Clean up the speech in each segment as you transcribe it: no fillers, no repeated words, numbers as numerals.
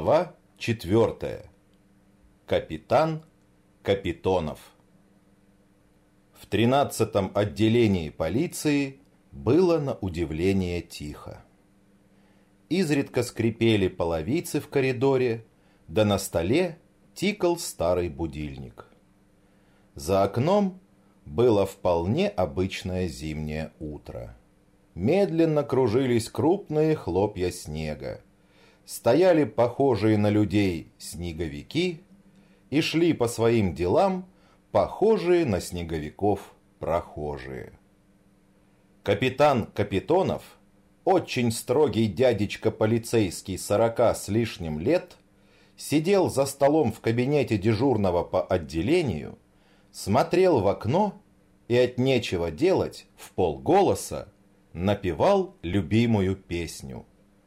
Глава 4. Капитан Капитонов. В 13-м отделении полиции было на удивление тихо. Изредка скрипели половицы в коридоре, да на столе тикал старый будильник. За окном было вполне обычное зимнее утро. Медленно кружились крупные хлопья снега. Стояли похожие на людей снеговики и шли по своим делам похожие на снеговиков прохожие. Капитан Капитонов, очень строгий дядечка полицейский 40 с лишним лет, сидел за столом в кабинете дежурного по отделению, смотрел в окно и от нечего делать вполголоса напевал любимую песню.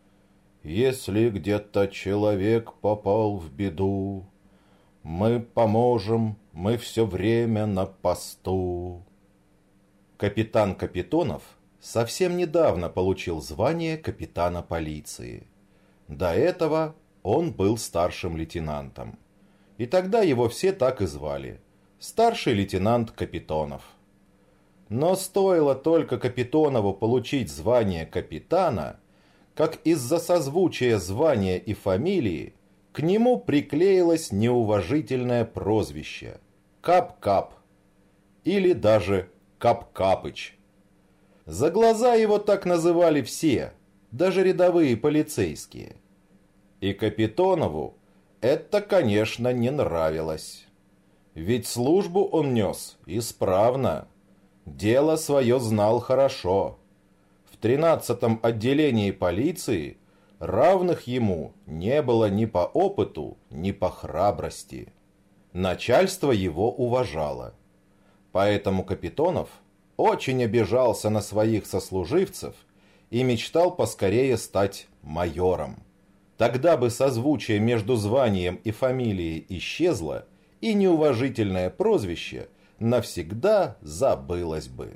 «Если где-то человек попал в беду, мы поможем, мы все время на посту». Капитан Капитонов совсем недавно получил звание капитана полиции. До этого он был старшим лейтенантом. И тогда его все так и звали – старший лейтенант Капитонов. Но стоило только Капитонову получить звание капитана, как из-за созвучия звания и фамилии к нему приклеилось неуважительное прозвище Кап-Кап или даже Кап-Капыч. За глаза его так называли все, даже рядовые полицейские. И Капитонову это, конечно, не нравилось. Ведь службу он нес исправно, дело свое знал хорошо. В 13-м отделении полиции равных ему не было ни по опыту, ни по храбрости. Начальство его уважало. Поэтому Капитонов очень обижался на своих сослуживцев и мечтал поскорее стать майором. Тогда бы созвучие между званием и фамилией исчезло, и неуважительное прозвище навсегда забылось бы.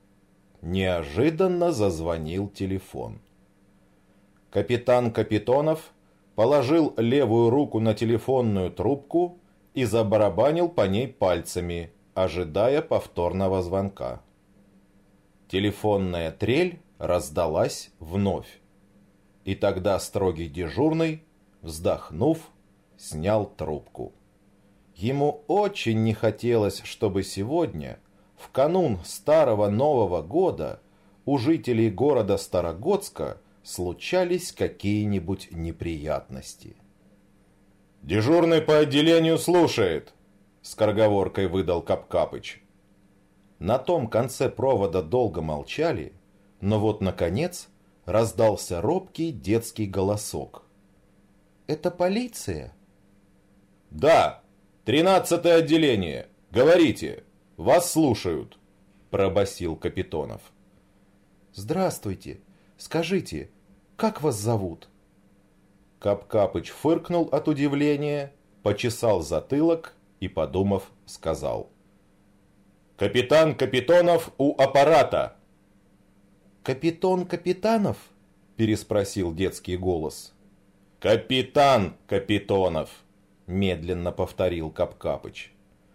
Неожиданно зазвонил телефон. Капитан Капитонов положил левую руку на телефонную трубку и забарабанил по ней пальцами, ожидая повторного звонка. Телефонная трель раздалась вновь. И тогда строгий дежурный, вздохнув, снял трубку. Ему очень не хотелось, чтобы сегодня, в канун Старого Нового года, у жителей города Старогодска случались какие-нибудь неприятности. «Дежурный по отделению слушает», — скороговоркой выдал Кап-Капыч. На том конце провода долго молчали, но вот, наконец, раздался робкий детский голосок. «Это полиция?» «Да, 13-е отделение. Говорите, вас слушают», – пробасил Капитонов. «Здравствуйте. Скажите, как вас зовут?» Кап-Капыч фыркнул от удивления, почесал затылок и, подумав, сказал: «Капитан Капитонов у аппарата». «Капитан Капитонов?» – переспросил детский голос. «Капитан Капитонов», – медленно повторил Кап-Капыч.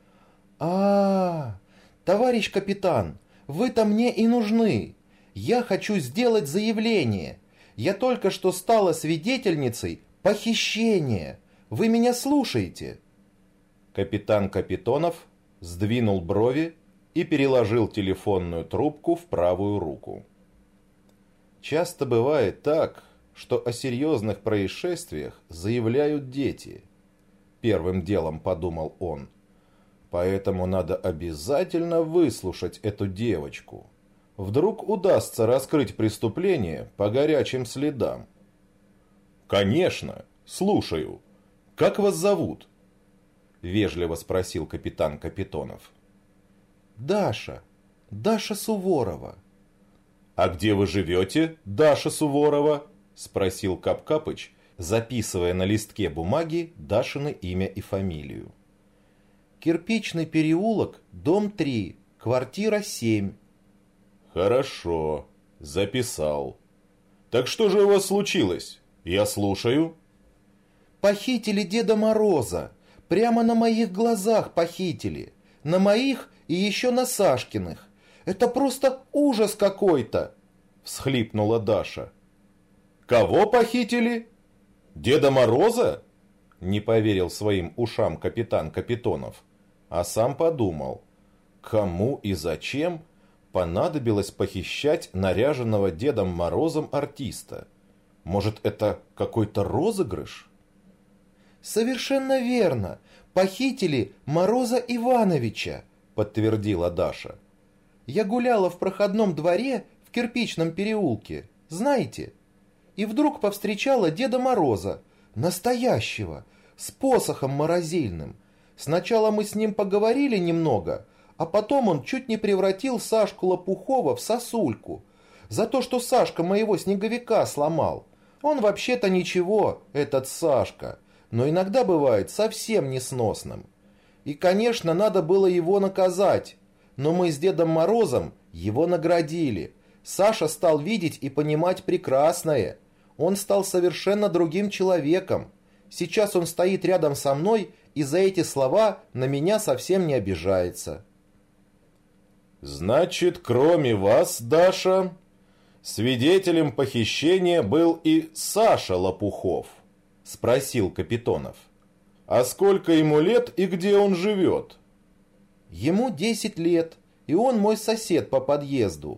Товарищ капитан, вы-то мне и нужны. Я хочу сделать заявление. Я только что стала свидетельницей похищения. Вы меня слушаете?» Капитан Капитонов сдвинул брови и переложил телефонную трубку в правую руку. Часто бывает так, что о серьезных происшествиях заявляют дети. Первым делом подумал он. Поэтому надо обязательно выслушать эту девочку. Вдруг удастся раскрыть преступление по горячим следам. «Конечно, слушаю. Как вас зовут?» Вежливо спросил капитан Капитонов. «Даша. Даша Суворова». «А где вы живете, Даша Суворова?» Спросил Кап-Капыч, записывая на листке бумаги Дашины имя и фамилию. «Кирпичный переулок, дом 3, квартира 7». «Хорошо, записал. Так что же у вас случилось? Я слушаю». Похитили Деда Мороза. Прямо на моих глазах похитили. На моих и еще на Сашкиных. Это просто ужас какой-то!» Всхлипнула Даша. «Кого похитили? Деда Мороза?» Не поверил своим ушам капитан Капитонов, а сам подумал, кому и зачем понадобилось похищать наряженного Дедом Морозом артиста? Может, это какой-то розыгрыш? «Совершенно верно. Похитили Мороза Ивановича», подтвердила Даша. «Я гуляла в проходном дворе в кирпичном переулке, знаете? И вдруг повстречала Деда Мороза, настоящего, с посохом морозильным. Сначала мы с ним поговорили немного, а потом он чуть не превратил Сашку Лопухова в сосульку. За то, что Сашка моего снеговика сломал. Он вообще-то ничего, этот Сашка, но иногда бывает совсем несносным. И, конечно, надо было его наказать, но мы с Дедом Морозом его наградили. Саша стал видеть и понимать прекрасное. Он стал совершенно другим человеком. Сейчас он стоит рядом со мной и за эти слова на меня совсем не обижается». «Значит, кроме вас, Даша, свидетелем похищения был и Саша Лопухов?» – спросил Капитонов. «А сколько ему лет и где он живет?» «Ему 10 лет, и он мой сосед по подъезду».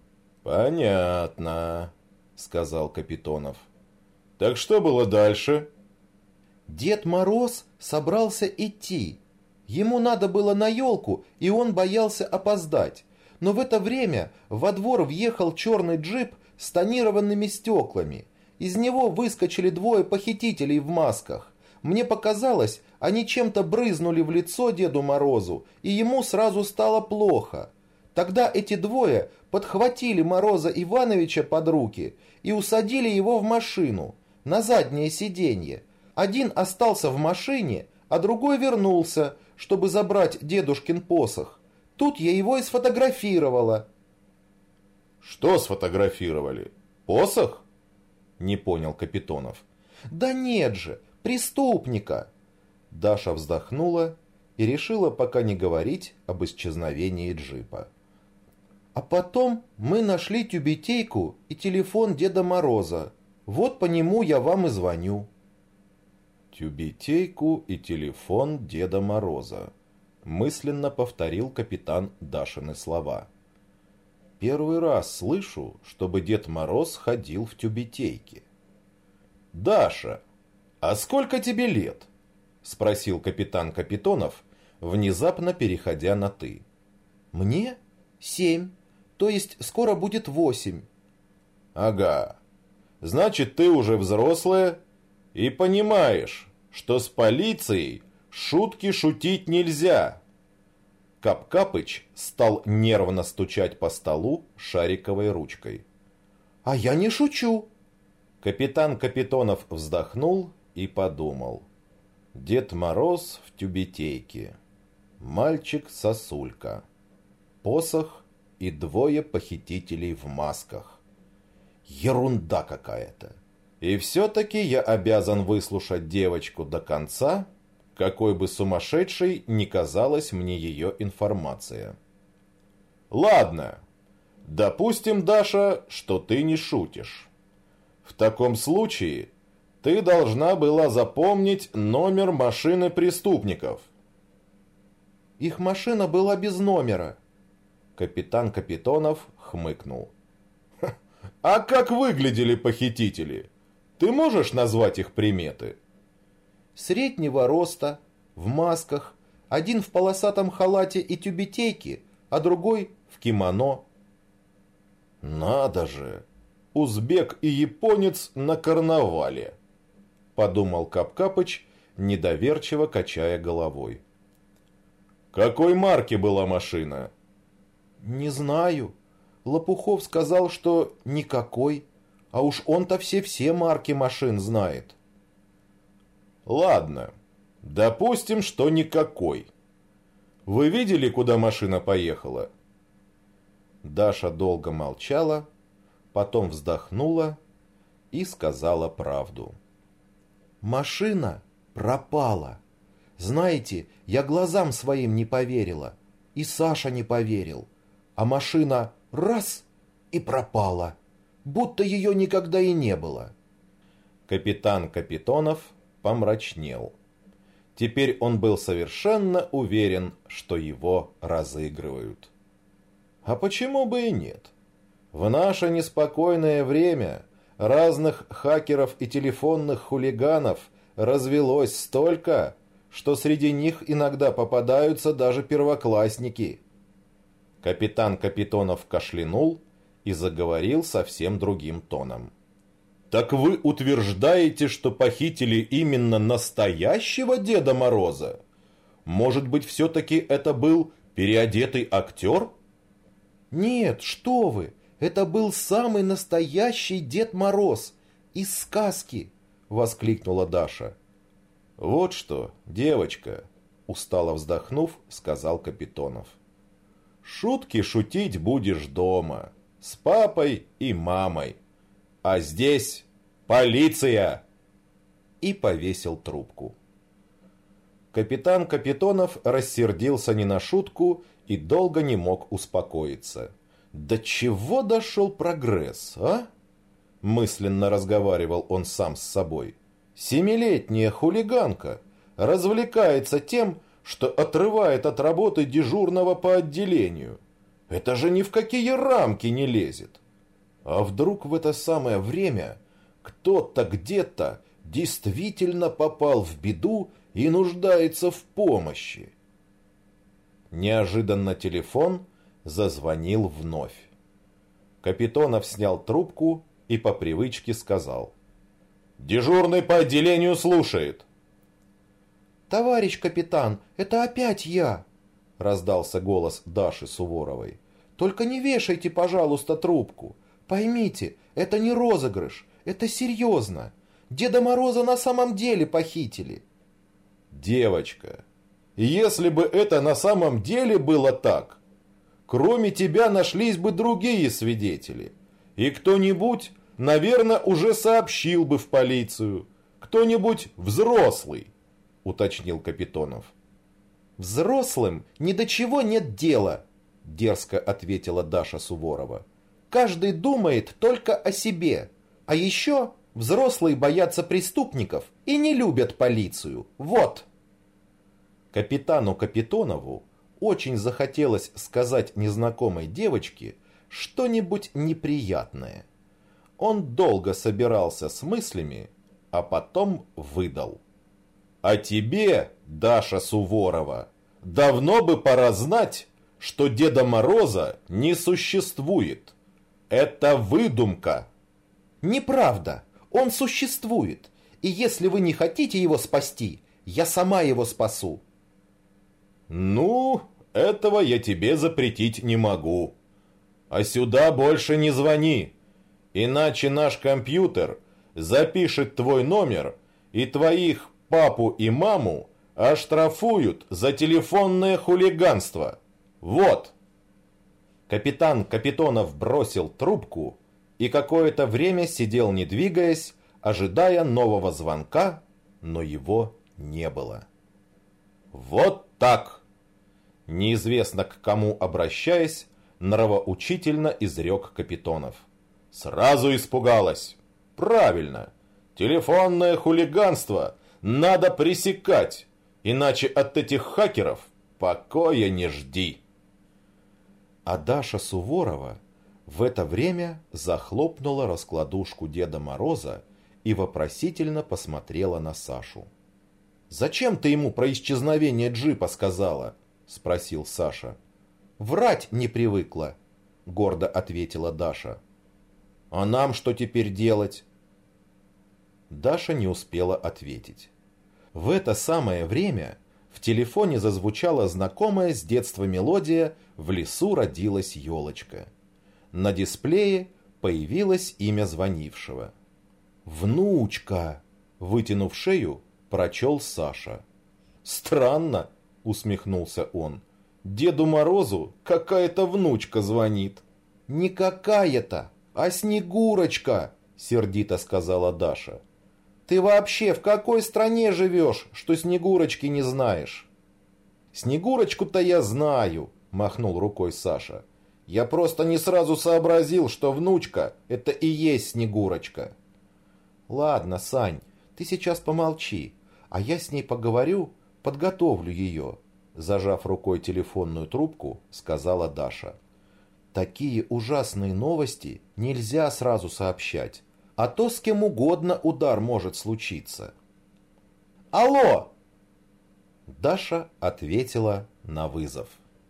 «Понятно», – сказал Капитонов. «Так что было дальше?» Дед Мороз собрался идти. Ему надо было на елку, и он боялся опоздать. Но в это время во двор въехал черный джип с тонированными стеклами. Из него выскочили двое похитителей в масках. Мне показалось, они чем-то брызнули в лицо Деду Морозу, и ему сразу стало плохо. Тогда эти двое подхватили Мороза Ивановича под руки и усадили его в машину, на заднее сиденье. Один остался в машине, а другой вернулся, чтобы забрать дедушкин посох. Тут я его и сфотографировала». «Что сфотографировали? Посох?» Не понял Капитонов. «Да нет же, преступника!» Даша вздохнула и решила пока не говорить об исчезновении джипа. «А потом мы нашли тюбетейку и телефон Деда Мороза. Вот по нему я вам и звоню». «Тюбетейку и телефон Деда Мороза», мысленно повторил капитан Дашины слова. «Первый раз слышу, чтобы Дед Мороз ходил в тюбетейке». «Даша, а сколько тебе лет?» спросил капитан Капитонов, внезапно переходя на «ты». «Мне 7, то есть скоро будет 8». «Ага, значит, ты уже взрослая и понимаешь, что с полицией шутки шутить нельзя». Кап-Капыч стал нервно стучать по столу шариковой ручкой. «А я не шучу». Капитан Капитонов вздохнул и подумал. Дед Мороз в тюбетейке, мальчик-сосулька, посох и двое похитителей в масках. Ерунда какая-то. И все-таки я обязан выслушать девочку до конца, какой бы сумасшедшей ни казалась мне ее информация. «Ладно, допустим, Даша, что ты не шутишь. В таком случае ты должна была запомнить номер машины преступников». «Их машина была без номера». Капитан Капитонов хмыкнул. «А как выглядели похитители? Ты можешь назвать их приметы?» «Среднего роста, в масках, один в полосатом халате и тюбетейке, а другой в кимоно». «Надо же! Узбек и японец на карнавале!» подумал Кап-Капыч, недоверчиво качая головой. «Какой марки была машина?» «Не знаю. Лопухов сказал, что никакой, а уж он-то все марки машин знает». «Ладно, допустим, что никакой. Вы видели, куда машина поехала?» Даша долго молчала, потом вздохнула и сказала правду. «Машина пропала. Знаете, я глазам своим не поверила, и Саша не поверил. А машина раз и пропала, будто ее никогда и не было. Капитан Капитонов помрачнел. Теперь он был совершенно уверен, что его разыгрывают. А почему бы и нет? В наше неспокойное время разных хакеров и телефонных хулиганов развелось столько, что среди них иногда попадаются даже первоклассники. Капитан Капитонов кашлянул и заговорил совсем другим тоном. «Так вы утверждаете, что похитили именно настоящего Деда Мороза? Может быть, все-таки это был переодетый актер?» «Нет, что вы! Это был самый настоящий Дед Мороз из сказки!» — воскликнула Даша. «Вот что, девочка!» — устало вздохнув, сказал Капитонов. «Шутки шутить будешь дома, с папой и мамой. А здесь полиция!» И повесил трубку. Капитан Капитонов рассердился не на шутку и долго не мог успокоиться. «До чего дошел прогресс, а?» Мысленно разговаривал он сам с собой. «Семилетняя хулиганка развлекается тем, что отрывает от работы дежурного по отделению. Это же ни в какие рамки не лезет. А вдруг в это самое время кто-то где-то действительно попал в беду и нуждается в помощи?» Неожиданно телефон зазвонил вновь. Капитонов снял трубку и по привычке сказал: «Дежурный по отделению слушает». «Товарищ капитан, это опять я!» — раздался голос Даши Суворовой. «Только не вешайте, пожалуйста, трубку. Поймите, это не розыгрыш, это серьезно. Деда Мороза на самом деле похитили». «Девочка, если бы это на самом деле было так, кроме тебя нашлись бы другие свидетели, и кто-нибудь, наверное, уже сообщил бы в полицию. Кто-нибудь взрослый», — уточнил Капитонов. «Взрослым ни до чего нет дела», — дерзко ответила Даша Суворова. «Каждый думает только о себе. А еще взрослые боятся преступников и не любят полицию. Вот». Капитану Капитонову очень захотелось сказать незнакомой девочке что-нибудь неприятное. Он долго собирался с мыслями, а потом выдал: «А тебе, Даша Суворова, давно бы пора знать, что Деда Мороза не существует. Это выдумка». «Неправда, он существует, и если вы не хотите его спасти, я сама его спасу». «Ну, этого я тебе запретить не могу. А сюда больше не звони, иначе наш компьютер запишет твой номер, и твоих папу и маму оштрафуют за телефонное хулиганство. Вот». Капитан Капитонов бросил трубку и какое-то время сидел, не двигаясь, ожидая нового звонка, но его не было. «Вот так!» Неизвестно к кому обращаясь, нравоучительно изрек Капитонов. «Сразу испугалась. Правильно. Телефонное хулиганство надо пресекать, иначе от этих хакеров покоя не жди». А Даша Суворова в это время захлопнула раскладушку Деда Мороза и вопросительно посмотрела на Сашу. «Зачем ты ему про исчезновение джипа сказала?» — спросил Саша. «Врать не привыкла», — гордо ответила Даша. «А нам что теперь делать?» Даша не успела ответить. В это самое время в телефоне зазвучала знакомая с детства мелодия «В лесу родилась елочка». На дисплее появилось имя звонившего. «Внучка!» — вытянув шею, прочел Саша. «Странно!» — усмехнулся он. «Деду Морозу какая-то внучка звонит». «Не какая-то, а Снегурочка!» — сердито сказала Даша. Ты вообще в какой стране живешь, что Снегурочки не знаешь? Снегурочку-то я знаю, махнул рукой Саша. Я просто не сразу сообразил, что внучка – это и есть Снегурочка. Ладно, Сань, ты сейчас помолчи, а я с ней поговорю, подготовлю ее. Зажав рукой телефонную трубку, сказала Даша. Такие ужасные новости нельзя сразу сообщать, а то с кем угодно удар может случиться. Алло! Даша ответила на вызов.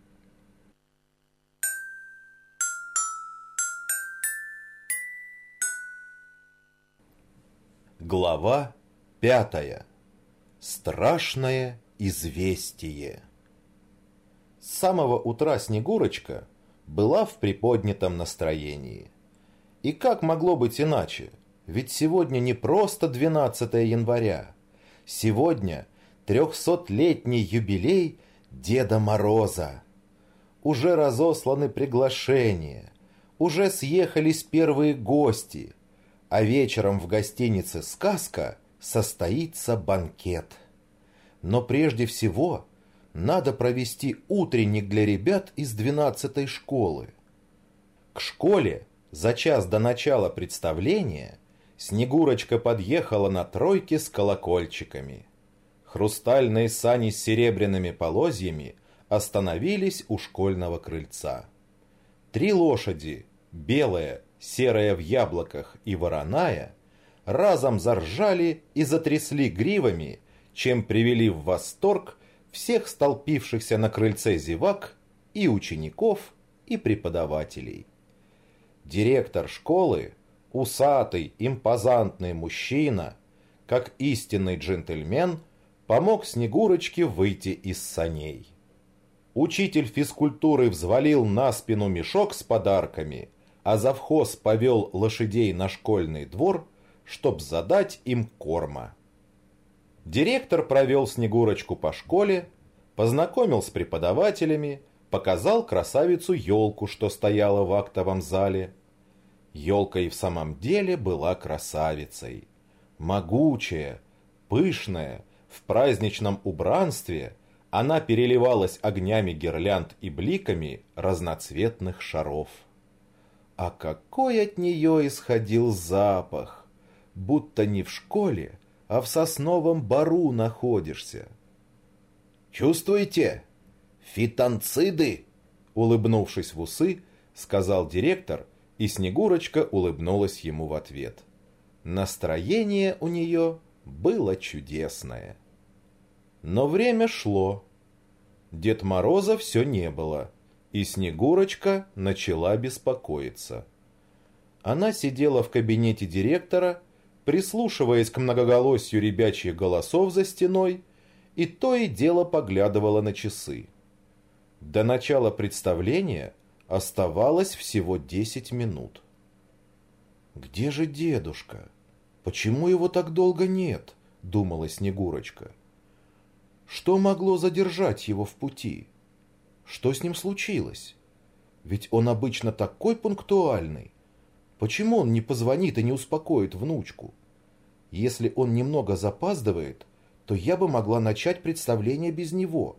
Глава 5. Страшное известие. С самого утра Снегурочка была в приподнятом настроении. И как могло быть иначе? Ведь сегодня не просто 12 января. Сегодня 300-летний юбилей Деда Мороза. Уже разосланы приглашения, уже съехались первые гости, а вечером в гостинице «Сказка» состоится банкет. Но прежде всего надо провести утренник для ребят из 12-й школы. К школе за час до начала представления Снегурочка подъехала на тройке с колокольчиками. Хрустальные сани с серебряными полозьями остановились у школьного крыльца. 3 лошади, белая, серая в яблоках и вороная, разом заржали и затрясли гривами, чем привели в восторг всех столпившихся на крыльце зевак и учеников, и преподавателей. Директор школы, усатый, импозантный мужчина, как истинный джентльмен, помог Снегурочке выйти из саней. Учитель физкультуры взвалил на спину мешок с подарками, а завхоз повел лошадей на школьный двор, чтоб задать им корма. Директор провел Снегурочку по школе, познакомил с преподавателями, показал красавицу-елку, что стояла в актовом зале. Елка и в самом деле была красавицей. Могучая, пышная, в праздничном убранстве она переливалась огнями гирлянд и бликами разноцветных шаров. А какой от нее исходил запах! Будто не в школе, а в сосновом бору находишься. «Чувствуете? Фитонциды!» Улыбнувшись в усы, сказал директор, и Снегурочка улыбнулась ему в ответ. Настроение у нее было чудесное. Но время шло. Дед Мороза все не было, и Снегурочка начала беспокоиться. Она сидела в кабинете директора, прислушиваясь к многоголосью ребячьих голосов за стеной, и то и дело поглядывала на часы. До начала представления оставалось всего 10 минут. «Где же дедушка? Почему его так долго нет?» — думала Снегурочка. Что могло задержать его в пути? Что с ним случилось? Ведь он обычно такой пунктуальный. Почему он не позвонит и не успокоит внучку? Если он немного запаздывает, то я бы могла начать представление без него.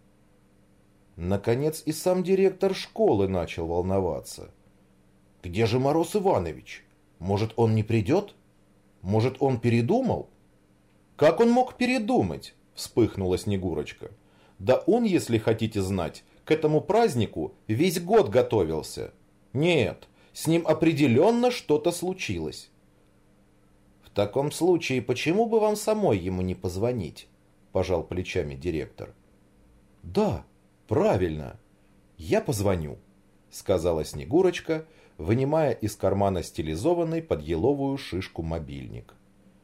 Наконец и сам директор школы начал волноваться. Где же Мороз Иванович? Может, он не придет? Может, он передумал? Как он мог передумать? Вспыхнула Снегурочка. Да он, если хотите знать, к этому празднику весь год готовился. Нет, с ним определенно что-то случилось. В таком случае, почему бы вам самой ему не позвонить? Пожал плечами директор. Да, правильно, я позвоню, сказала Снегурочка, вынимая из кармана стилизованный под еловую шишку мобильник.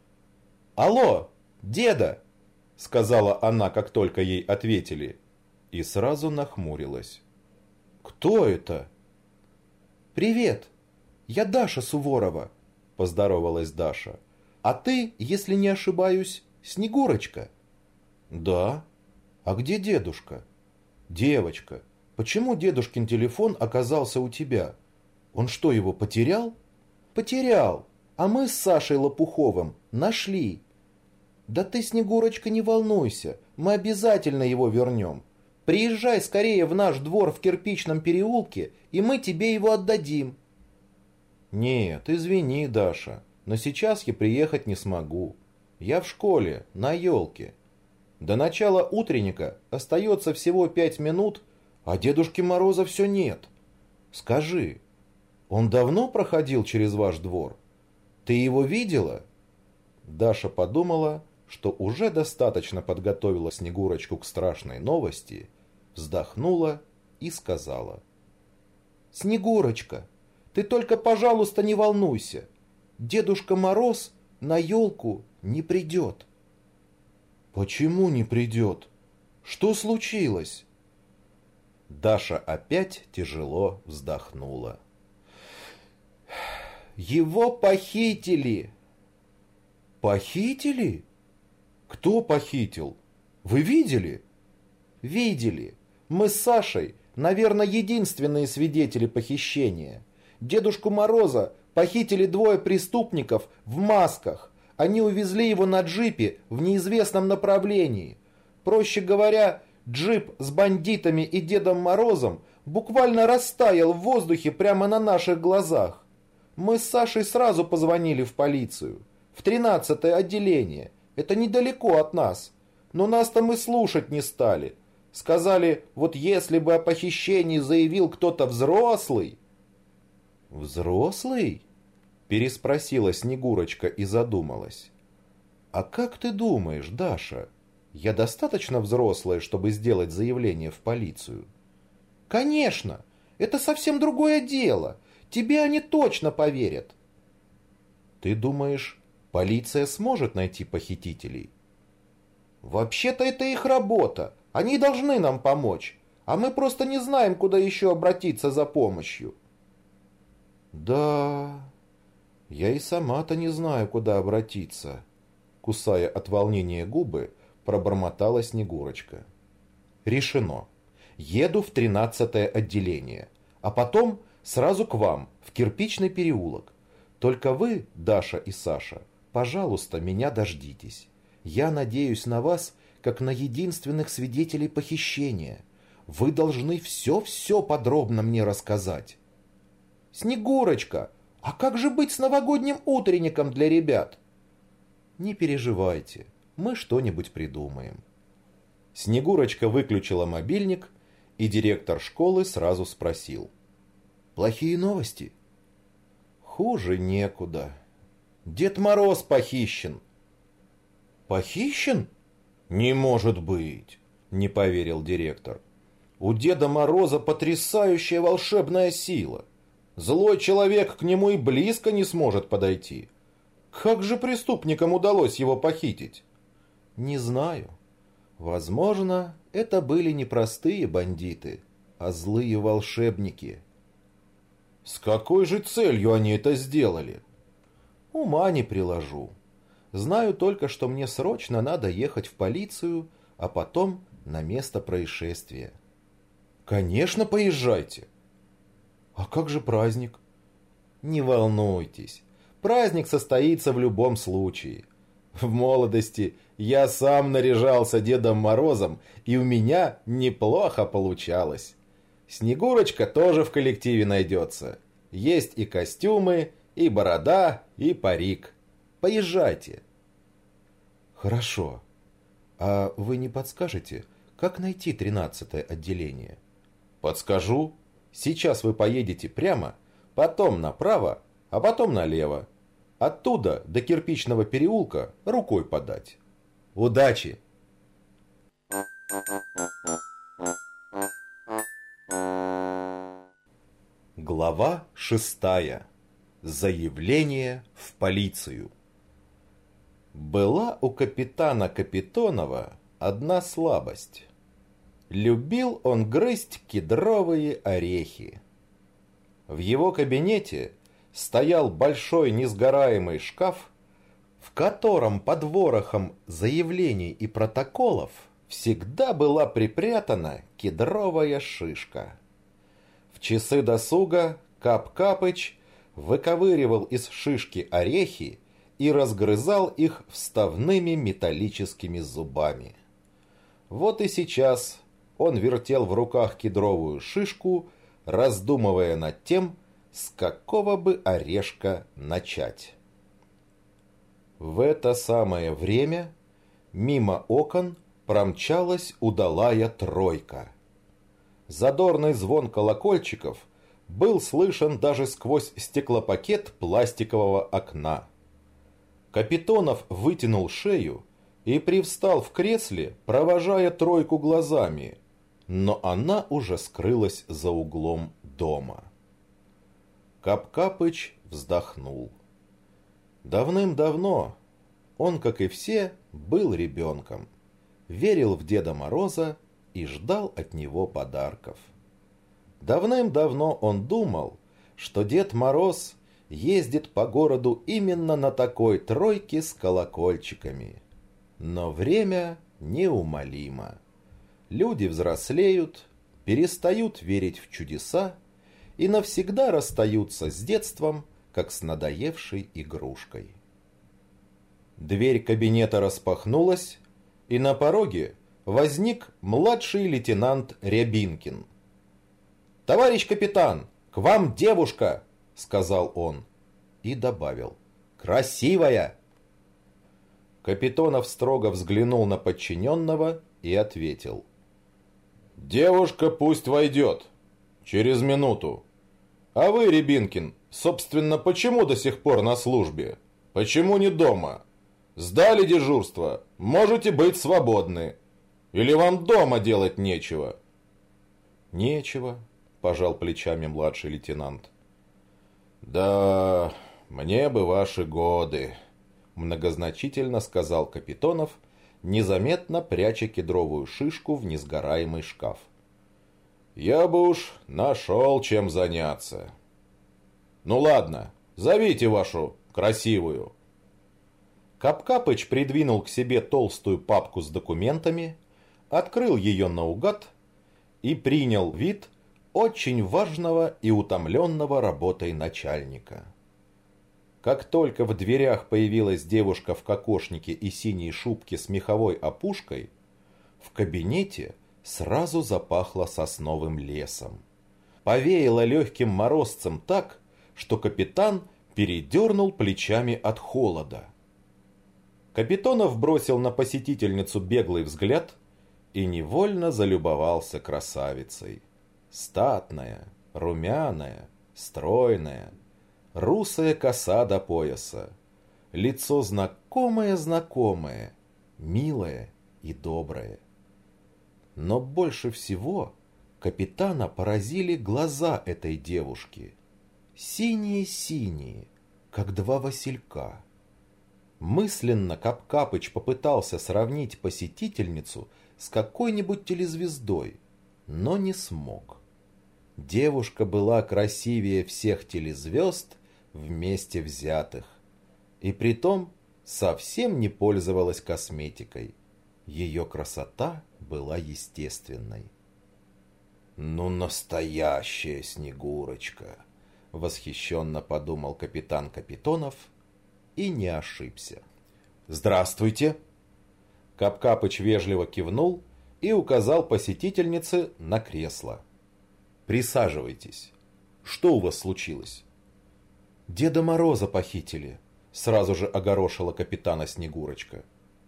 Алло, деда! Сказала она, как только ей ответили, и сразу нахмурилась. «Кто это?» «Привет, я Даша Суворова», — поздоровалась Даша. «А ты, если не ошибаюсь, Снегурочка?» «Да. А где дедушка?» «Девочка, почему дедушкин телефон оказался у тебя? Он что, его потерял?» «Потерял, а мы с Сашей Лопуховым Нашли. Да ты, Снегурочка, не волнуйся, мы обязательно его вернем. Приезжай скорее в наш двор в кирпичном переулке, и мы тебе его отдадим. Нет, извини, Даша, но сейчас я приехать не смогу. Я в школе, на елке. До начала утренника остается всего 5 минут, а Дедушки Мороза все нет. Скажи, он давно проходил через ваш двор? Ты его видела? Даша подумала, что уже достаточно подготовила Снегурочку к страшной новости, вздохнула и сказала: «Снегурочка, ты только, пожалуйста, не волнуйся. Дедушка Мороз на елку не придет». «Почему не придет? Что случилось?» Даша опять тяжело вздохнула. «Его похитили!» «Похитили? Кто похитил? Вы видели?» «Видели. Мы с Сашей, наверное, единственные свидетели похищения. Дедушку Мороза похитили 2 преступников в масках. Они увезли его на джипе в неизвестном направлении. Проще говоря, джип с бандитами и Дедом Морозом буквально растаял в воздухе прямо на наших глазах. Мы с Сашей сразу позвонили в полицию, в 13-е отделение. Это недалеко от нас. Но нас там и слушать не стали. Сказали, вот если бы о похищении заявил кто-то взрослый... «Взрослый?» — переспросила Снегурочка и задумалась. «А как ты думаешь, Даша, я достаточно взрослая, чтобы сделать заявление в полицию?» «Конечно! Это совсем другое дело. Тебе они точно поверят». «Ты думаешь, полиция сможет найти похитителей?» «Вообще-то это их работа. Они должны нам помочь. А мы просто не знаем, куда еще обратиться за помощью». «Да, я и сама-то не знаю, куда обратиться», — кусая от волнения губы, пробормотала Снегурочка. «Решено. Еду в 13-е отделение, а потом сразу к вам, в кирпичный переулок. Только вы, Даша и Саша, пожалуйста, меня дождитесь. Я надеюсь на вас, как на единственных свидетелей похищения. Вы должны все-все подробно мне рассказать». «Снегурочка, а как же быть с новогодним утренником для ребят?» «Не переживайте, мы что-нибудь придумаем». Снегурочка выключила мобильник, и директор школы сразу спросил: «Плохие новости?» «Хуже некуда. Дед Мороз похищен». «Похищен? Не может быть!» — не поверил директор. «У Деда Мороза потрясающая волшебная сила. Злой человек к нему и близко не сможет подойти. Как же преступникам удалось его похитить?» «Не знаю. Возможно, это были не простые бандиты, а злые волшебники». «С какой же целью они это сделали?» «Ума не приложу. Знаю только, что мне срочно надо ехать в полицию, а потом на место происшествия». «Конечно, поезжайте». «А как же праздник?» «Не волнуйтесь, праздник состоится в любом случае. В молодости я сам наряжался Дедом Морозом, и у меня неплохо получалось. Снегурочка тоже в коллективе найдется. Есть и костюмы, и борода, и парик. Поезжайте». «Хорошо. А вы не подскажете, как найти 13-е отделение?» «Подскажу. Сейчас вы поедете прямо, потом направо, а потом налево. Оттуда до кирпичного переулка рукой подать. Удачи!» Глава 6. Заявление в полицию. Была у капитана Капитонова одна слабость. Любил он грызть кедровые орехи. В его кабинете стоял большой несгораемый шкаф, в котором под ворохом заявлений и протоколов всегда была припрятана кедровая шишка. В часы досуга Кап Капыч выковыривал из шишки орехи и разгрызал их вставными металлическими зубами. Вот и сейчас он вертел в руках кедровую шишку, раздумывая над тем, с какого бы орешка начать. В это самое время мимо окон промчалась удалая тройка. Задорный звон колокольчиков был слышен даже сквозь стеклопакет пластикового окна. Капитонов вытянул шею и привстал в кресле, провожая тройку глазами, но она уже скрылась за углом дома. Кап-Капыч вздохнул. Давным-давно он, как и все, был ребенком, верил в Деда Мороза и ждал от него подарков. Давным-давно он думал, что Дед Мороз ездит по городу именно на такой тройке с колокольчиками. Но время неумолимо. Люди взрослеют, перестают верить в чудеса и навсегда расстаются с детством, как с надоевшей игрушкой. Дверь кабинета распахнулась, и на пороге возник младший лейтенант Рябинкин. «Товарищ капитан, к вам девушка!» — сказал он. И добавил: «Красивая!» Капитонов строго взглянул на подчиненного и ответил: «Девушка пусть войдет. Через минуту. А вы, Рябинкин, собственно, почему до сих пор на службе? Почему не дома? Сдали дежурство, можете быть свободны. Или вам дома делать нечего?» «Нечего», — пожал плечами младший лейтенант. «Да, мне бы ваши годы», — многозначительно сказал Капитонов, незаметно пряча кедровую шишку в несгораемый шкаф. «Я бы уж нашел, чем заняться. Ну ладно, зовите вашу красивую». Кап-Капыч придвинул к себе толстую папку с документами, открыл ее наугад и принял вид очень важного и утомленного работой начальника. Как только в дверях появилась девушка в кокошнике и синей шубке с меховой опушкой, в кабинете сразу запахло сосновым лесом. Повеяло легким морозцем так, что капитан передернул плечами от холода. Капитонов бросил на посетительницу беглый взгляд и невольно залюбовался красавицей. Статная, румяная, стройная, русая коса до пояса, лицо знакомое-знакомое, милое и доброе. Но больше всего капитана поразили глаза этой девушки. Синие-синие, как два василька. Мысленно Кап-Капыч попытался сравнить посетительницу с какой-нибудь телезвездой, но не смог. Девушка была красивее всех телезвезд вместе взятых, и притом совсем не пользовалась косметикой. Ее красота была естественной. «Ну, настоящая Снегурочка!» — восхищенно подумал капитан Капитонов и не ошибся. «Здравствуйте!» Кап-Капыч вежливо кивнул и указал посетительнице на кресло. «Присаживайтесь. Что у вас случилось?» «Деда Мороза похитили», — сразу же огорошила капитана Снегурочка.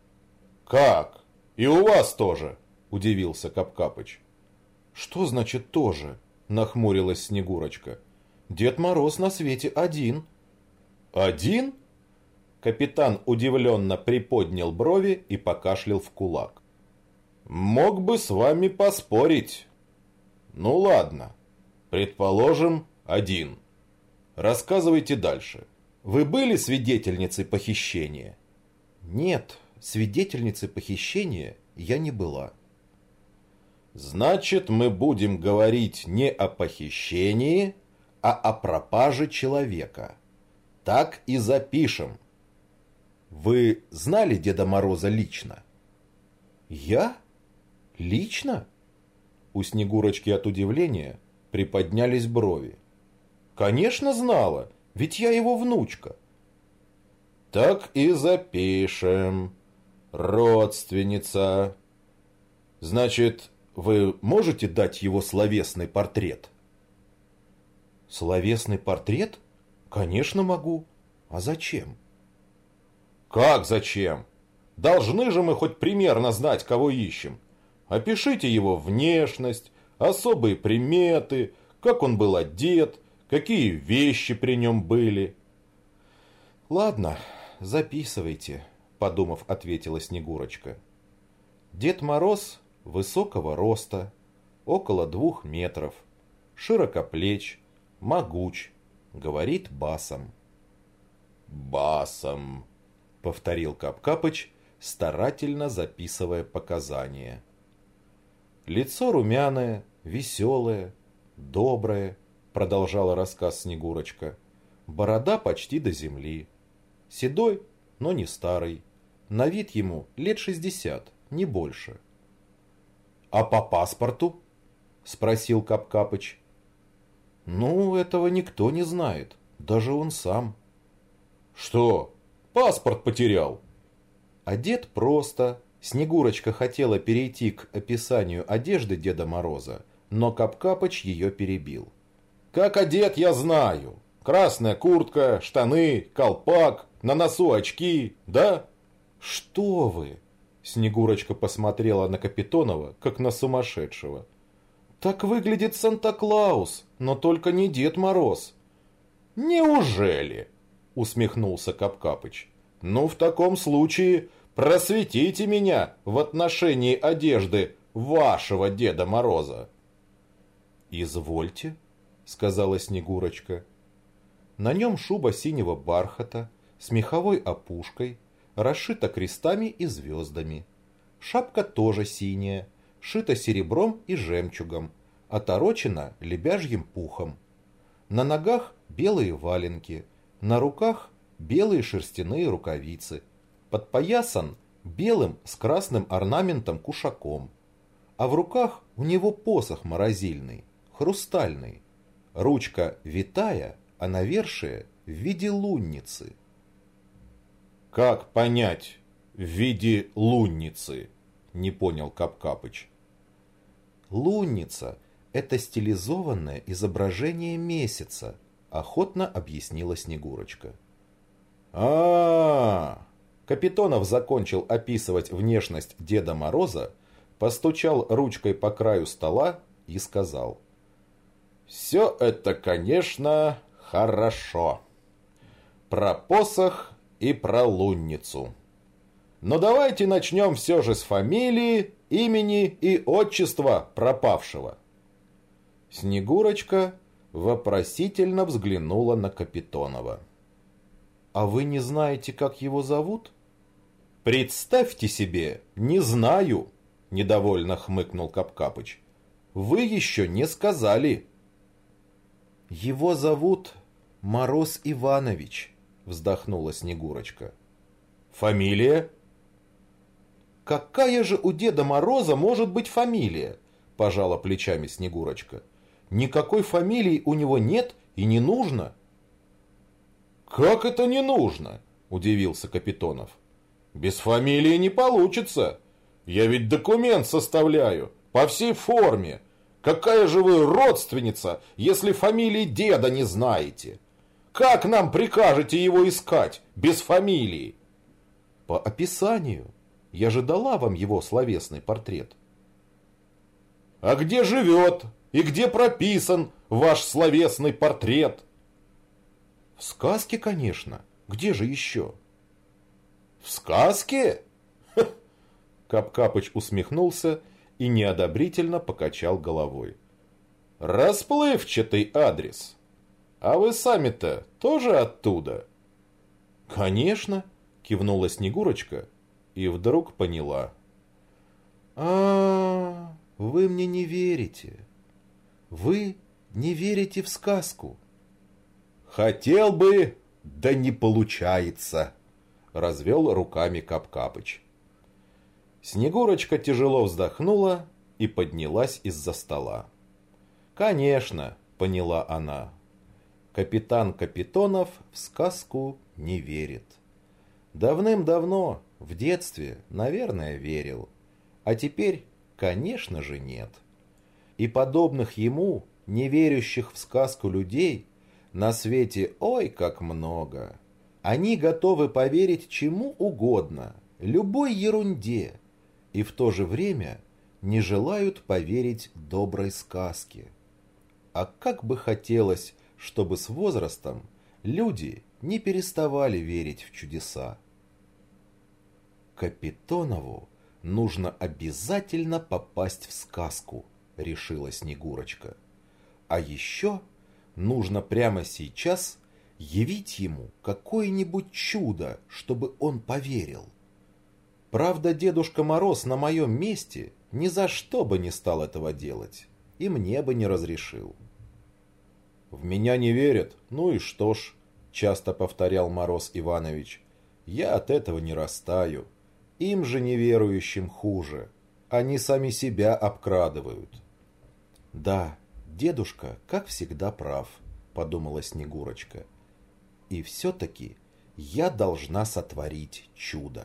«Как? И у вас тоже?» — удивился Кап-Капыч. «Что значит «тоже»?» — нахмурилась Снегурочка. «Дед Мороз на свете один». «Один?» Капитан удивленно приподнял брови и покашлял в кулак. «Мог бы с вами поспорить. Ну ладно, предположим, один. Рассказывайте дальше. Вы были свидетельницей похищения?» «Нет, свидетельницей похищения я не была». «Значит, мы будем говорить не о похищении, а о пропаже человека. Так и запишем. Вы знали Деда Мороза лично?» «Я? Лично?» У Снегурочки от удивления приподнялись брови. «Конечно знала, ведь я его внучка». Так и запишем. Родственница. Значит, вы можете дать его словесный портрет? Словесный портрет? Конечно, могу. А зачем? Как зачем? Должны же мы хоть примерно знать, кого ищем. Опишите его внешность, особые приметы, как он был одет, какие вещи при нем были. Ладно, записывайте, подумав, ответила Снегурочка. Дед Мороз высокого роста, около 2 метров, широкоплеч, могуч, говорит басом. Басом, повторил Кап-Капыч, старательно записывая показания. Лицо румяное, веселое, доброе, продолжала рассказ Снегурочка. Борода почти до земли. Седой, но не старый. На вид ему лет 60, не больше. А по паспорту? Спросил Кап-Капыч. Ну, этого никто не знает, даже он сам. Что, паспорт потерял? Одет просто. Снегурочка хотела перейти к описанию одежды Деда Мороза, но Кап-Капыч ее перебил. Как одет, я знаю. Красная куртка, штаны, колпак, на носу очки, да? Что вы? Снегурочка посмотрела на Капитонова, как на сумасшедшего. Так выглядит Санта-Клаус, но только не Дед Мороз. Неужели? Усмехнулся Кап-Капыч. Ну, в таком случае просветите меня в отношении одежды вашего Деда Мороза. Извольте, сказала Снегурочка. На нем шуба синего бархата с меховой опушкой, расшита крестами и звездами. Шапка тоже синяя, шита серебром и жемчугом, оторочена лебяжьим пухом. На ногах белые валенки, на руках белые шерстяные рукавицы, подпоясан белым с красным орнаментом кушаком, а в руках у него посох морозильный, хрустальный, ручка витая, а навершие в виде лунницы. Как понять в виде лунницы? Не понял Кап-Капыч. Лунница – это стилизованное изображение месяца, охотно объяснила Снегурочка. Капитонов закончил описывать внешность Деда Мороза, постучал ручкой по краю стола и сказал. Все это, конечно, хорошо. Про посох и про лунницу. Но давайте начнем все же с фамилии, имени и отчества пропавшего. Снегурочка вопросительно взглянула на Капитонова. А вы не знаете, как его зовут? Представьте себе, не знаю, недовольно хмыкнул Кап-Капыч. Вы еще не сказали. Его зовут Мороз Иванович, вздохнула Снегурочка. Фамилия? Какая же у Деда Мороза может быть фамилия? Пожала плечами Снегурочка. Никакой фамилии у него нет и не нужно. Как это не нужно? Удивился Капитонов. Без фамилии не получится. Я ведь документ составляю по всей форме. Какая же вы родственница, если фамилии деда не знаете? Как нам прикажете его искать без фамилии? По описанию. Я же дала вам его словесный портрет. А где живет и где прописан ваш словесный портрет? В сказке, конечно. Где же еще? В сказке? Кап-Капыч усмехнулся и неодобрительно покачал головой. Расплывчатый адрес. А вы сами-то тоже оттуда? Конечно, кивнула Снегурочка и вдруг поняла. Вы мне не верите. Вы не верите в сказку. Хотел бы, да не получается, развел руками Кап-Капыч. Снегурочка тяжело вздохнула и поднялась из-за стола. Конечно, поняла она. Капитан Капитонов в сказку не верит. Давным-давно, в детстве, наверное, верил. А теперь, конечно же, нет. И подобных ему, не верящих в сказку людей, на свете ой как много. Они готовы поверить чему угодно, любой ерунде, и в то же время не желают поверить доброй сказке. А как бы хотелось, чтобы с возрастом люди не переставали верить в чудеса. Капитонову нужно обязательно попасть в сказку, решила Снегурочка. А еще нужно прямо сейчас явить ему какое-нибудь чудо, чтобы он поверил. Правда, Дедушка Мороз на моем месте ни за что бы не стал этого делать, и мне бы не разрешил. «В меня не верят, ну и что ж», — часто повторял Мороз Иванович, — «я от этого не растаю. Им же неверующим хуже. Они сами себя обкрадывают». «Да, дедушка, как всегда, прав», — подумала Снегурочка. «И все-таки я должна сотворить чудо».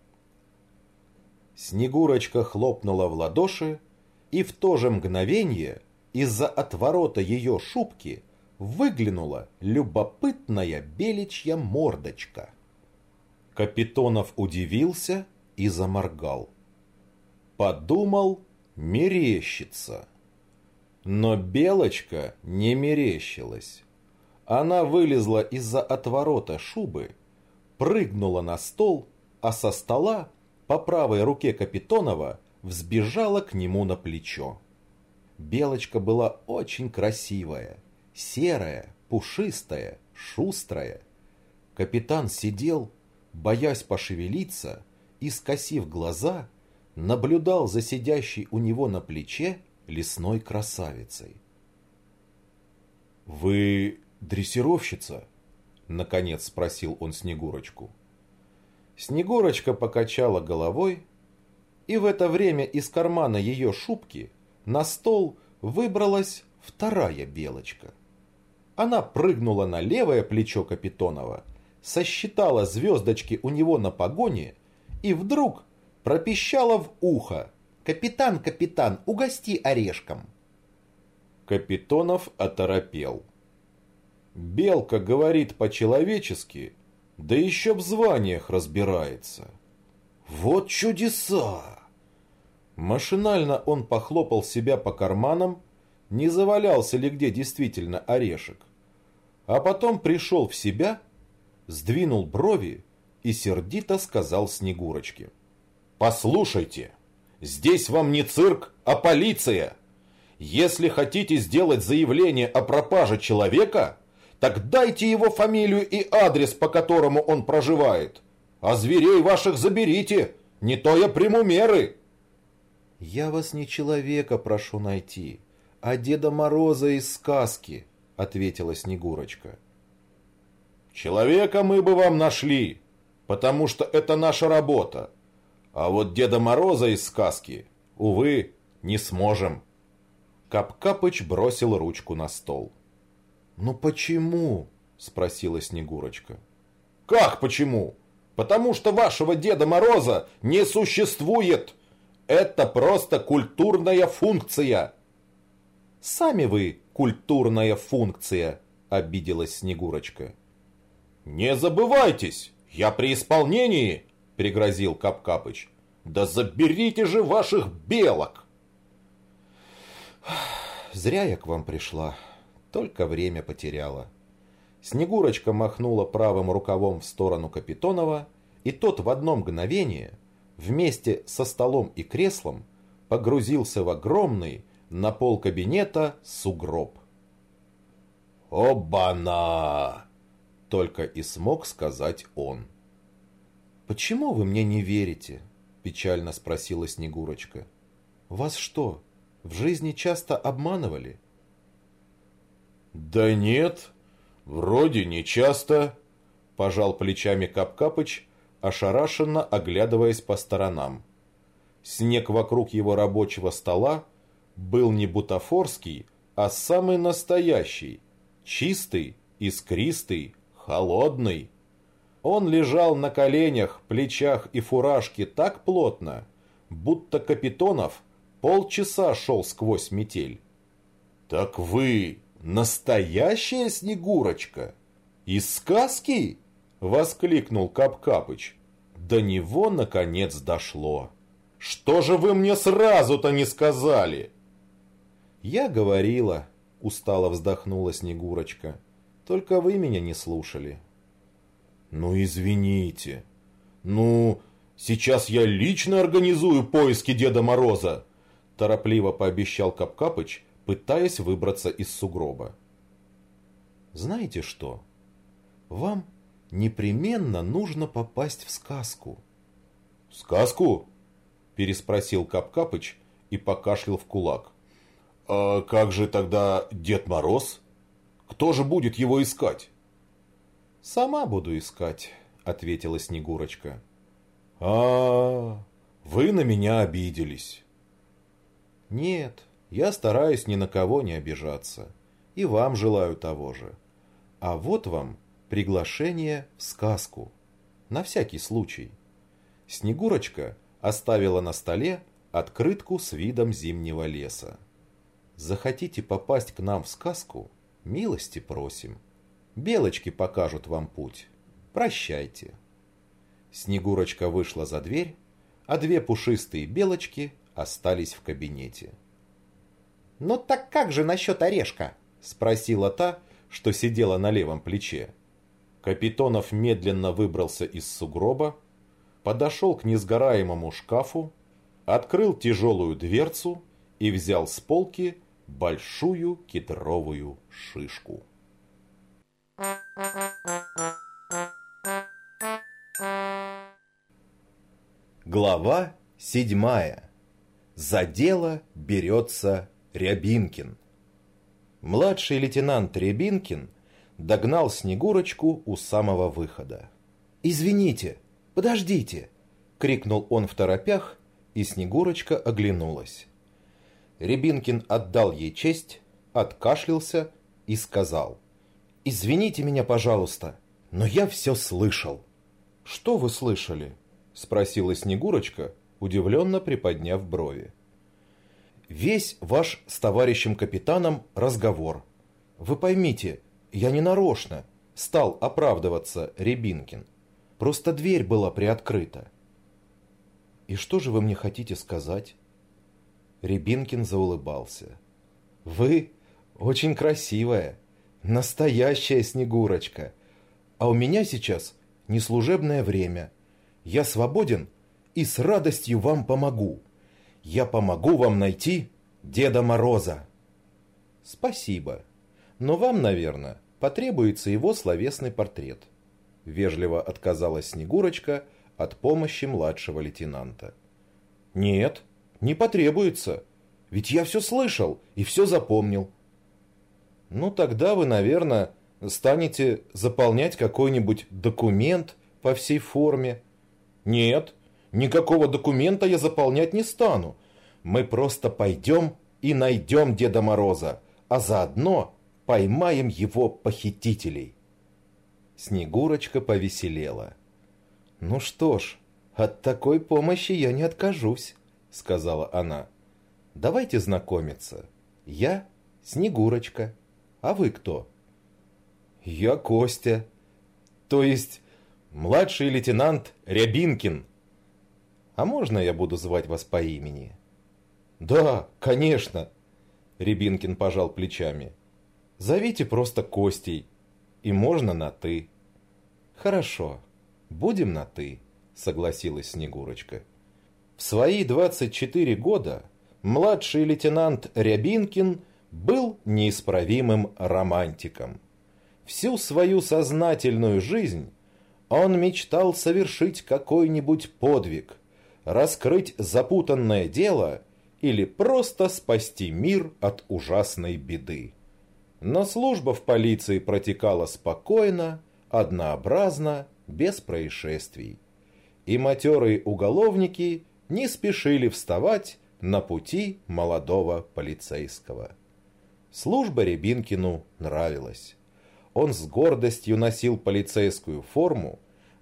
Снегурочка хлопнула в ладоши, и в то же мгновение из-за отворота ее шубки выглянула любопытная беличья мордочка. Капитонов удивился и заморгал. Подумал, мерещится. Но белочка не мерещилась. Она вылезла из-за отворота шубы, прыгнула на стол, а со стола по правой руке Капитонова взбежала к нему на плечо. Белочка была очень красивая, серая, пушистая, шустрая. Капитан сидел, боясь пошевелиться, и, скосив глаза, наблюдал за сидящей у него на плече лесной красавицей. «Вы дрессировщица?» — наконец спросил он Снегурочку. Снегурочка покачала головой, и в это время из кармана ее шубки на стол выбралась вторая белочка. Она прыгнула на левое плечо Капитонова, сосчитала звездочки у него на погоне и вдруг пропищала в ухо: «Капитан, капитан, угости орешком!» Капитонов оторопел. Белка говорит по-человечески, да еще в званиях разбирается. Вот чудеса! Машинально он похлопал себя по карманам, не завалялся ли где действительно орешек. А потом пришел в себя, сдвинул брови и сердито сказал Снегурочке: «Послушайте, здесь вам не цирк, а полиция. Если хотите сделать заявление о пропаже человека, так дайте его фамилию и адрес, по которому он проживает. А зверей ваших заберите, не то я приму меры». «Я вас не человека прошу найти, а Деда Мороза из сказки», — ответила Снегурочка. «Человека мы бы вам нашли, потому что это наша работа. А вот Деда Мороза из сказки, увы, не сможем». Кап-Капыч бросил ручку на стол. «Ну почему?» — спросила Снегурочка. «Как почему? Потому что вашего Деда Мороза не существует. Это просто культурная функция». «Сами вы культурная функция», — обиделась Снегурочка. «Не забывайтесь, я при исполнении», — пригрозил Кап-Капыч. «Да заберите же ваших белок!» «Зря я к вам пришла, только время потеряла». Снегурочка махнула правым рукавом в сторону Капитонова, и тот в одно мгновение вместе со столом и креслом погрузился в огромный на пол кабинета сугроб. «Оба-на!» — только и смог сказать он. «Почему вы мне не верите?» — печально спросила Снегурочка. «Вас что, в жизни часто обманывали?» «Да нет, вроде не часто», — пожал плечами Кап-Капыч, ошарашенно оглядываясь по сторонам. Снег вокруг его рабочего стола был не бутафорский, а самый настоящий, чистый, искристый, холодный. Он лежал на коленях, плечах и фуражке так плотно, будто Капитонов полчаса шел сквозь метель. «Так вы настоящая Снегурочка? Из сказки?» — воскликнул Кап-Капыч. До него наконец дошло. «Что же вы мне сразу-то не сказали?» «Я говорила», — устало вздохнула Снегурочка. «Только вы меня не слушали». «Ну, извините. Ну, сейчас я лично организую поиски Деда Мороза», — торопливо пообещал Кап-Капыч, пытаясь выбраться из сугроба. «Знаете что? Вам непременно нужно попасть в сказку». «В сказку?» — переспросил Кап-Капыч и покашлял в кулак. «А как же тогда Дед Мороз? Кто же будет его искать?» «Сама буду искать», — ответила Снегурочка. Вы на меня обиделись». «Нет, я стараюсь ни на кого не обижаться. И вам желаю того же. А вот вам приглашение в сказку. На всякий случай». Снегурочка оставила на столе открытку с видом зимнего леса. «Захотите попасть к нам в сказку? Милости просим. Белочки покажут вам путь. Прощайте». Снегурочка вышла за дверь, а две пушистые белочки остались в кабинете. «Ну так как же насчет орешка?» — спросила та, что сидела на левом плече. Капитонов медленно выбрался из сугроба, подошел к несгораемому шкафу, открыл тяжелую дверцу и взял с полки большую кедровую шишку. Глава 7. За дело берется Рябинкин. Младший лейтенант Рябинкин догнал Снегурочку у самого выхода. «Извините, подождите!» — крикнул он второпях, и Снегурочка оглянулась. Рябинкин отдал ей честь, откашлялся и сказал: «Извините меня, пожалуйста, но я все слышал». «Что вы слышали?» — спросила Снегурочка, удивленно приподняв брови. «Весь ваш с товарищем капитаном разговор. Вы поймите, я не нарочно», — стал оправдываться Рябинкин. «Просто дверь была приоткрыта». «И что же вы мне хотите сказать?» Рябинкин заулыбался. «Вы очень красивая, настоящая Снегурочка. А у меня сейчас неслужебное время. Я свободен и с радостью вам помогу. Я помогу вам найти Деда Мороза». «Спасибо. Но вам, наверное, потребуется его словесный портрет», — вежливо отказалась Снегурочка от помощи младшего лейтенанта. «Нет, не потребуется. Ведь я все слышал и все запомнил». «Ну, тогда вы, наверное, станете заполнять какой-нибудь документ по всей форме». «Нет, никакого документа я заполнять не стану. Мы просто пойдем и найдем Деда Мороза, а заодно поймаем его похитителей». Снегурочка повеселела. «Ну что ж, от такой помощи я не откажусь», — сказала она. «Давайте знакомиться. Я Снегурочка. А вы кто?» «Я Костя. То есть младший лейтенант Рябинкин». «А можно я буду звать вас по имени?» «Да, конечно», — Рябинкин пожал плечами. «Зовите просто Костей, и можно на «ты». «Хорошо, будем на «ты», — согласилась Снегурочка. В свои 24 года младший лейтенант Рябинкин был неисправимым романтиком. Всю свою сознательную жизнь он мечтал совершить какой-нибудь подвиг, раскрыть запутанное дело или просто спасти мир от ужасной беды. Но служба в полиции протекала спокойно, однообразно, без происшествий. И матерые уголовники не спешили вставать на пути молодого полицейского. Служба Рябинкину нравилась. Он с гордостью носил полицейскую форму,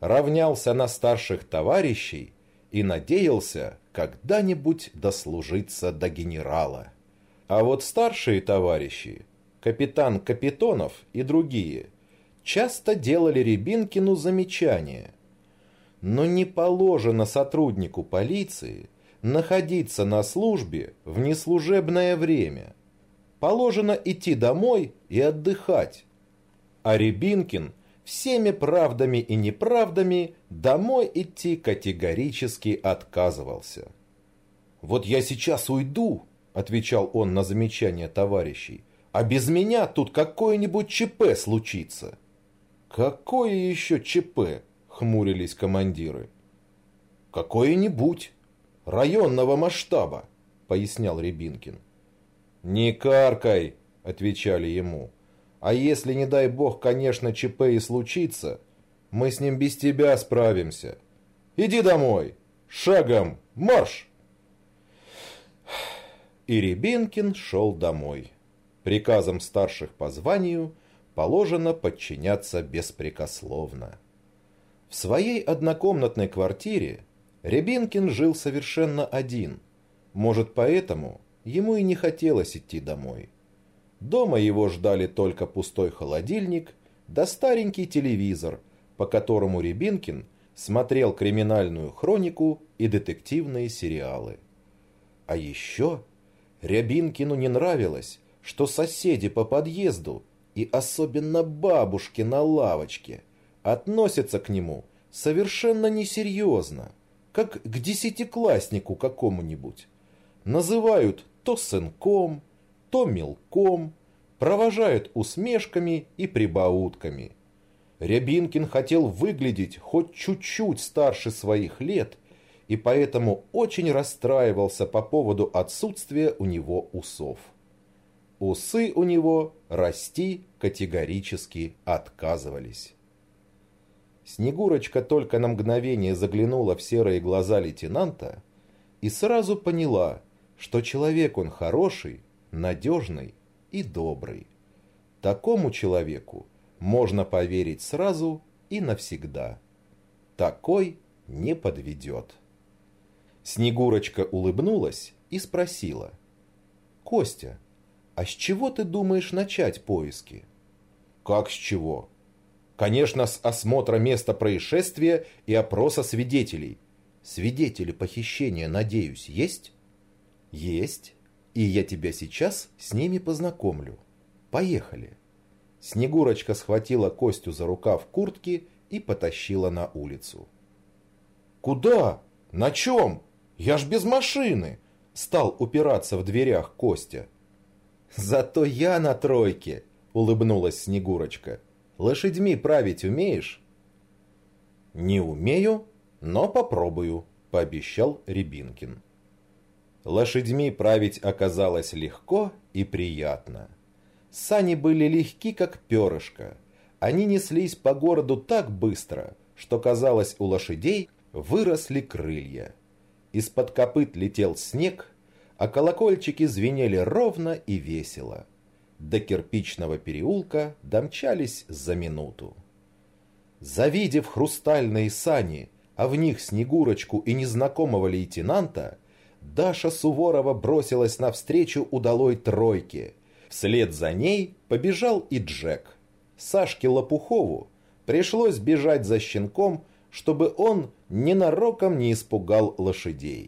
равнялся на старших товарищей и надеялся когда-нибудь дослужиться до генерала. А вот старшие товарищи, капитан Капитонов и другие, часто делали Рябинкину замечания. Но не положено сотруднику полиции находиться на службе в неслужебное время. Положено идти домой и отдыхать. А Рябинкин всеми правдами и неправдами домой идти категорически отказывался. «Вот я сейчас уйду», — отвечал он на замечания товарищей, «а без меня тут какое-нибудь ЧП случится». «Какое еще ЧП?» — хмурились командиры. «Какое-нибудь. Районного масштаба», — пояснял Рябинкин. «Не каркай», — отвечали ему. «А если, не дай бог, конечно, ЧП и случится, мы с ним без тебя справимся. Иди домой! Шагом марш!» И Рябинкин шел домой. Приказам старших по званию положено подчиняться беспрекословно. В своей однокомнатной квартире Рябинкин жил совершенно один. Может, поэтому ему и не хотелось идти домой. Дома его ждали только пустой холодильник да старенький телевизор, по которому Рябинкин смотрел криминальную хронику и детективные сериалы. А еще Рябинкину не нравилось, что соседи по подъезду, и особенно бабушки на лавочке, относятся к нему совершенно несерьезно, как к десятикласснику какому-нибудь. Называют то сынком, то мелком, провожают усмешками и прибаутками. Рябинкин хотел выглядеть хоть чуть-чуть старше своих лет, и поэтому очень расстраивался по поводу отсутствия у него усов. Усы у него расти категорически отказывались. Снегурочка только на мгновение заглянула в серые глаза лейтенанта и сразу поняла, что человек он хороший, надежный и добрый. Такому человеку можно поверить сразу и навсегда. Такой не подведет. Снегурочка улыбнулась и спросила: «Костя, а с чего ты думаешь начать поиски?» «Как с чего?» «Конечно, с осмотра места происшествия и опроса свидетелей». «Свидетели похищения, надеюсь, есть?» «Есть, и я тебя сейчас с ними познакомлю. Поехали». Снегурочка схватила Костю за рукав куртки и потащила на улицу. «Куда? На чем? Я ж без машины!» Стал упираться в дверях Костя. «Зато я на тройке!» — улыбнулась Снегурочка. «Лошадьми править умеешь?» «Не умею, но попробую», — пообещал Рябинкин. Лошадьми править оказалось легко и приятно. Сани были легки, как перышко. Они неслись по городу так быстро, что, казалось, у лошадей выросли крылья. Из-под копыт летел снег, а колокольчики звенели ровно и весело. До кирпичного переулка домчались за минуту. Завидев хрустальные сани, а в них Снегурочку и незнакомого лейтенанта, Даша Суворова бросилась навстречу удалой тройке. Вслед за ней побежал и Джек. Сашке Лопухову пришлось бежать за щенком, чтобы он ненароком не испугал лошадей.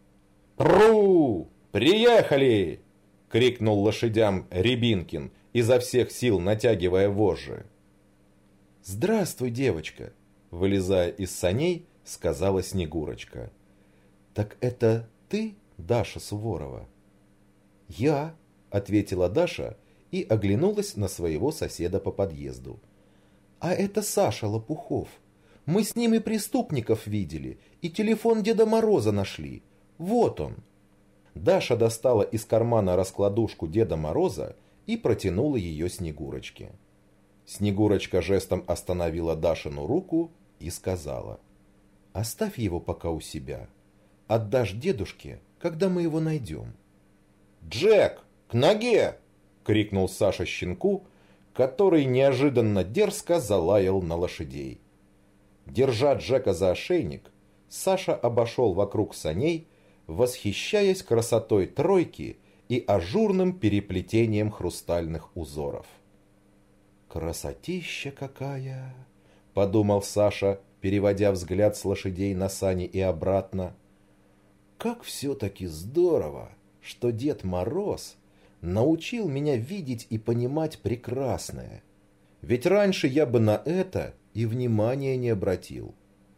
«Пру! Приехали!» — крикнул лошадям Рябинкин, изо всех сил натягивая вожжи. «Здравствуй, девочка!» — вылезая из саней, сказала Снегурочка. «Так это ты, Даша Суворова?» «Я», — ответила Даша и оглянулась на своего соседа по подъезду. «А это Саша Лопухов. Мы с ним и преступников видели, и телефон Деда Мороза нашли. Вот он». Даша достала из кармана раскладушку Деда Мороза и протянула ее Снегурочке. Снегурочка жестом остановила Дашину руку и сказала: «Оставь его пока у себя. Отдашь дедушке, когда мы его найдем». «Джек, к ноге!» — крикнул Саша щенку, который неожиданно дерзко залаял на лошадей. Держа Джека за ошейник, Саша обошел вокруг саней, восхищаясь красотой тройки и ажурным переплетением хрустальных узоров. «Красотища какая!» — подумал Саша, переводя взгляд с лошадей на сани и обратно. «Как все-таки здорово, что Дед Мороз научил меня видеть и понимать прекрасное. Ведь раньше я бы на это и внимания не обратил».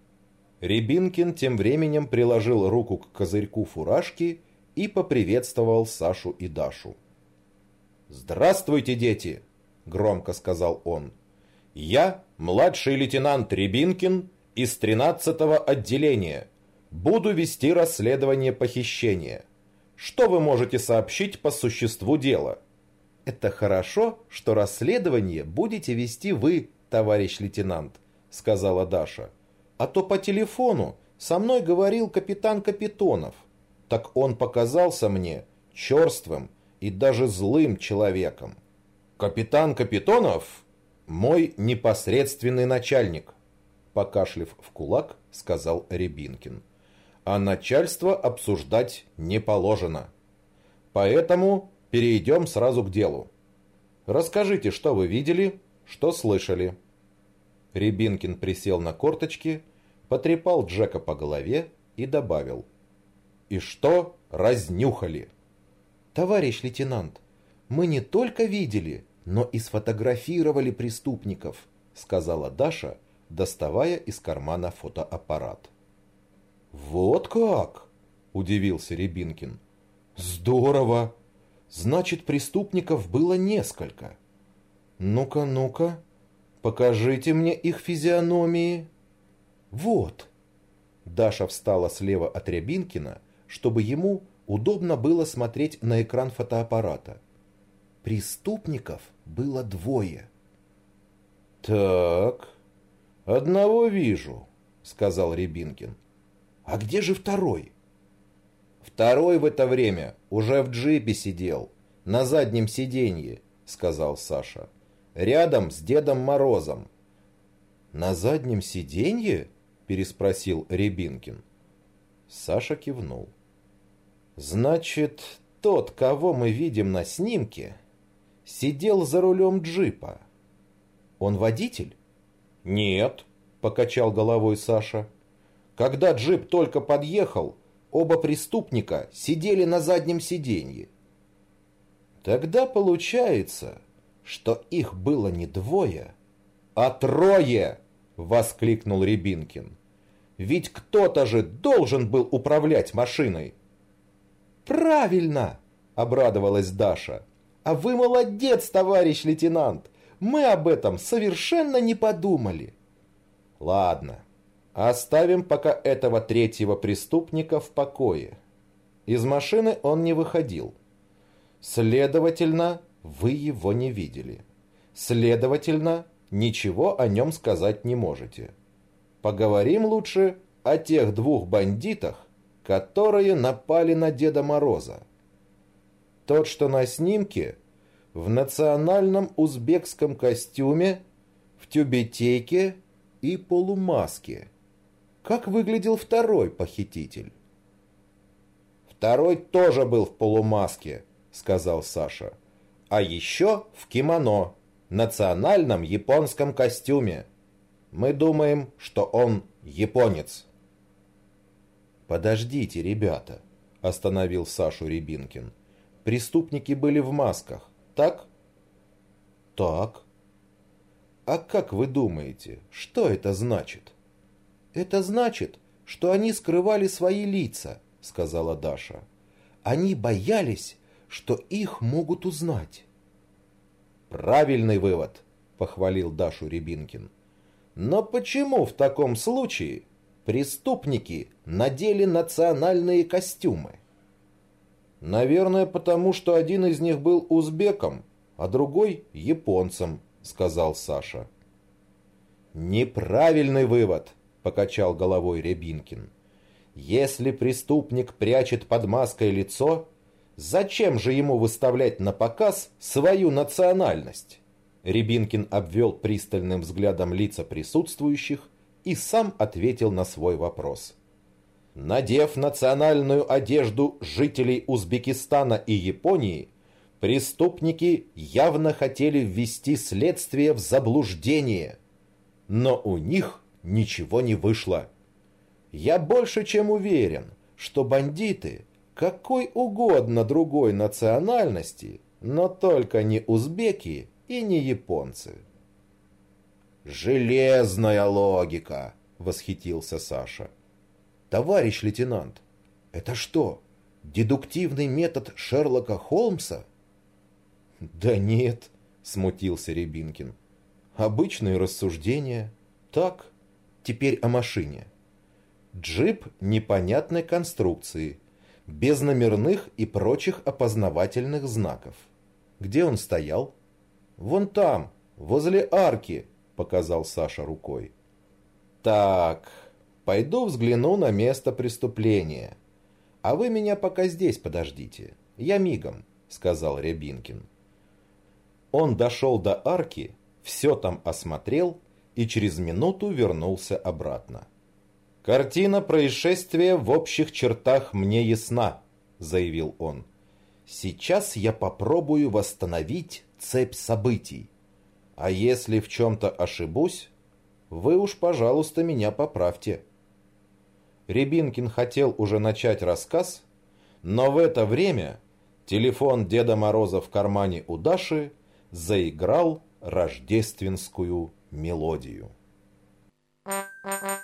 Рябинкин тем временем приложил руку к козырьку фуражки и поприветствовал Сашу и Дашу. «Здравствуйте, дети!» — громко сказал он. «Я младший лейтенант Рябинкин из 13-го отделения. Буду вести расследование похищения. Что вы можете сообщить по существу дела?» «Это хорошо, что расследование будете вести вы, товарищ лейтенант», — сказала Даша. «А то по телефону со мной говорил капитан Капитонов. Так он показался мне черствым и даже злым человеком». «Капитан Капитонов — мой непосредственный начальник», — покашлив в кулак, сказал Рябинкин. «А начальство обсуждать не положено. Поэтому перейдем сразу к делу. Расскажите, что вы видели, что слышали». Рябинкин присел на корточки, потрепал Джека по голове и добавил: «И что разнюхали?» «Товарищ лейтенант, мы не только видели, но и сфотографировали преступников», — сказала Даша, доставая из кармана фотоаппарат. «Вот как?» — удивился Рябинкин. «Здорово! Значит, преступников было несколько. Ну-ка, ну-ка, покажите мне их физиономии». «Вот». Даша встала слева от Рябинкина, чтобы ему удобно было смотреть на экран фотоаппарата. Преступников было двое. «Так, одного вижу», — сказал Рябинкин. «А где же второй?» «Второй в это время уже в джипе сидел, на заднем сиденье», — сказал Саша. «Рядом с Дедом Морозом». «На заднем сиденье?» — переспросил Рябинкин. Саша кивнул. «Значит, тот, кого мы видим на снимке, сидел за рулем джипа. Он водитель?» «Нет», — покачал головой Саша. «Когда джип только подъехал, оба преступника сидели на заднем сиденье». «Тогда получается, что их было не двое, а трое!» — воскликнул Рябинкин. «Ведь кто-то же должен был управлять машиной». «Правильно!» — обрадовалась Даша. «А вы молодец, товарищ лейтенант! Мы об этом совершенно не подумали!» «Ладно, оставим пока этого третьего преступника в покое. Из машины он не выходил. Следовательно, вы его не видели. Следовательно, ничего о нем сказать не можете. Поговорим лучше о тех двух бандитах, которые напали на Деда Мороза. Тот, что на снимке, в национальном узбекском костюме, в тюбетейке и полумаске. Как выглядел второй похититель?» «Второй тоже был в полумаске», — сказал Саша. «А еще в кимоно, национальном японском костюме. Мы думаем, что он японец». «Подождите, ребята», — остановил Сашу Рябинкин. «Преступники были в масках, так?» «Так». «А как вы думаете, что это значит?» «Это значит, что они скрывали свои лица», — сказала Даша. «Они боялись, что их могут узнать». «Правильный вывод», — похвалил Дашу Рябинкин. «Но почему в таком случае преступники надели национальные костюмы?» «Наверное, потому что один из них был узбеком, а другой японцем», — сказал Саша. «Неправильный вывод», — покачал головой Рябинкин. «Если преступник прячет под маской лицо, зачем же ему выставлять на показ свою национальность?» Рябинкин обвел пристальным взглядом лица присутствующих и сам ответил на свой вопрос. Надев национальную одежду жителей Узбекистана и Японии, преступники явно хотели ввести следствие в заблуждение, но у них ничего не вышло. Я больше чем уверен, что бандиты какой угодно другой национальности, но только не узбеки и не японцы. «Железная логика!» — восхитился Саша. «Товарищ лейтенант, это что, дедуктивный метод Шерлока Холмса?» «Да нет», — смутился Рябинкин. «Обычные рассуждения. Так, теперь о машине. Джип непонятной конструкции, без номерных и прочих опознавательных знаков. Где он стоял?» «Вон там, возле арки», — показал Саша рукой. «Так, пойду взгляну на место преступления. А вы меня пока здесь подождите. Я мигом», — сказал Рябинкин. Он дошел до арки, все там осмотрел и через минуту вернулся обратно. «Картина происшествия в общих чертах мне ясна», — заявил он. «Сейчас я попробую восстановить цепь событий. А если в чем-то ошибусь, вы уж, пожалуйста, меня поправьте». Рябинкин хотел уже начать рассказ, но в это время телефон Деда Мороза в кармане у Даши заиграл рождественскую мелодию.